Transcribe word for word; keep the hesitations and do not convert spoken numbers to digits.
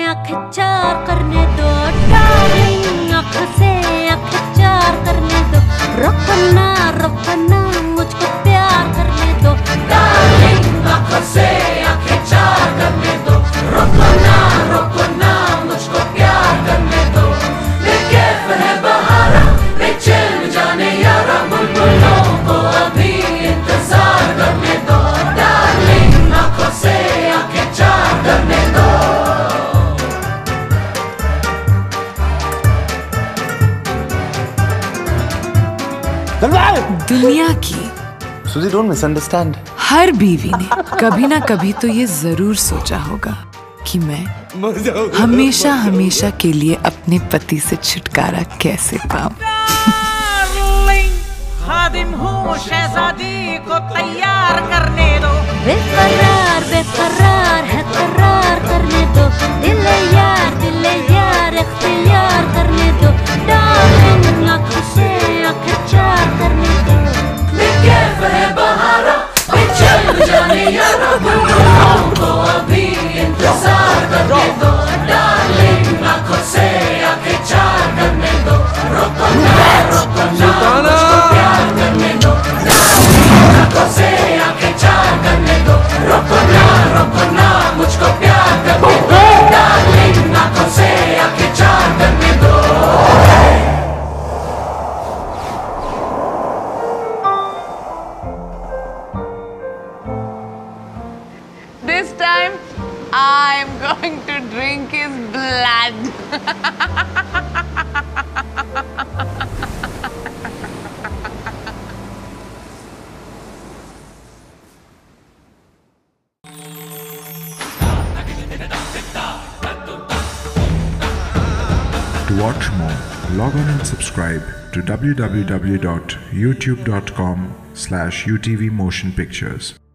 आँख चार करने दो डार्लिंग, आँख से आँख चार करने दो, रोको ना रोको ना मुझको प्यार करने दो डार्लिंग, आँख से आँख चार करने दो, रोको ना रोको ना मुझको प्यार करने दो। बेकैफ है बहारा बेचैन जाने यारा, बुलबुलों को अभी इंतजार करने दो डार्लिंग, आँखों से आँखें चार करने दो। दुनिया की Suzy, don't misunderstand. हर बीवी ने कभी ना कभी तो ये जरूर सोचा होगा कि मैं हमेशा हमेशा के लिए अपने पति से छुटकारा कैसे पाऊं। खादिम हूँ शहजादी को तैयार करने दो, बेकरार बेकरार है करार करने दो, दिल यार दिल यार इख्तियार करने दो डार्लिंग, आँखों से आँखें चार करने दो। बेकैफ है बहारा बेचैन जाने यारा, बुलबुलों को अभी इंतजार करने दो डार्लिंग, आँखों से आँखें चार करने दो, रोको ना रोको ना मुझको प्यार करने दो डार्लिंग, आँखों से आँखें चार करने दो, रोको ना रोको ना मुझको प्यार करने दो डार्लिंग, आँखों से आँखें चार करने दो। This time, I'm going to drink his blood. To watch more, log on and subscribe to w w w dot youtube dot com slash u t v motion pictures.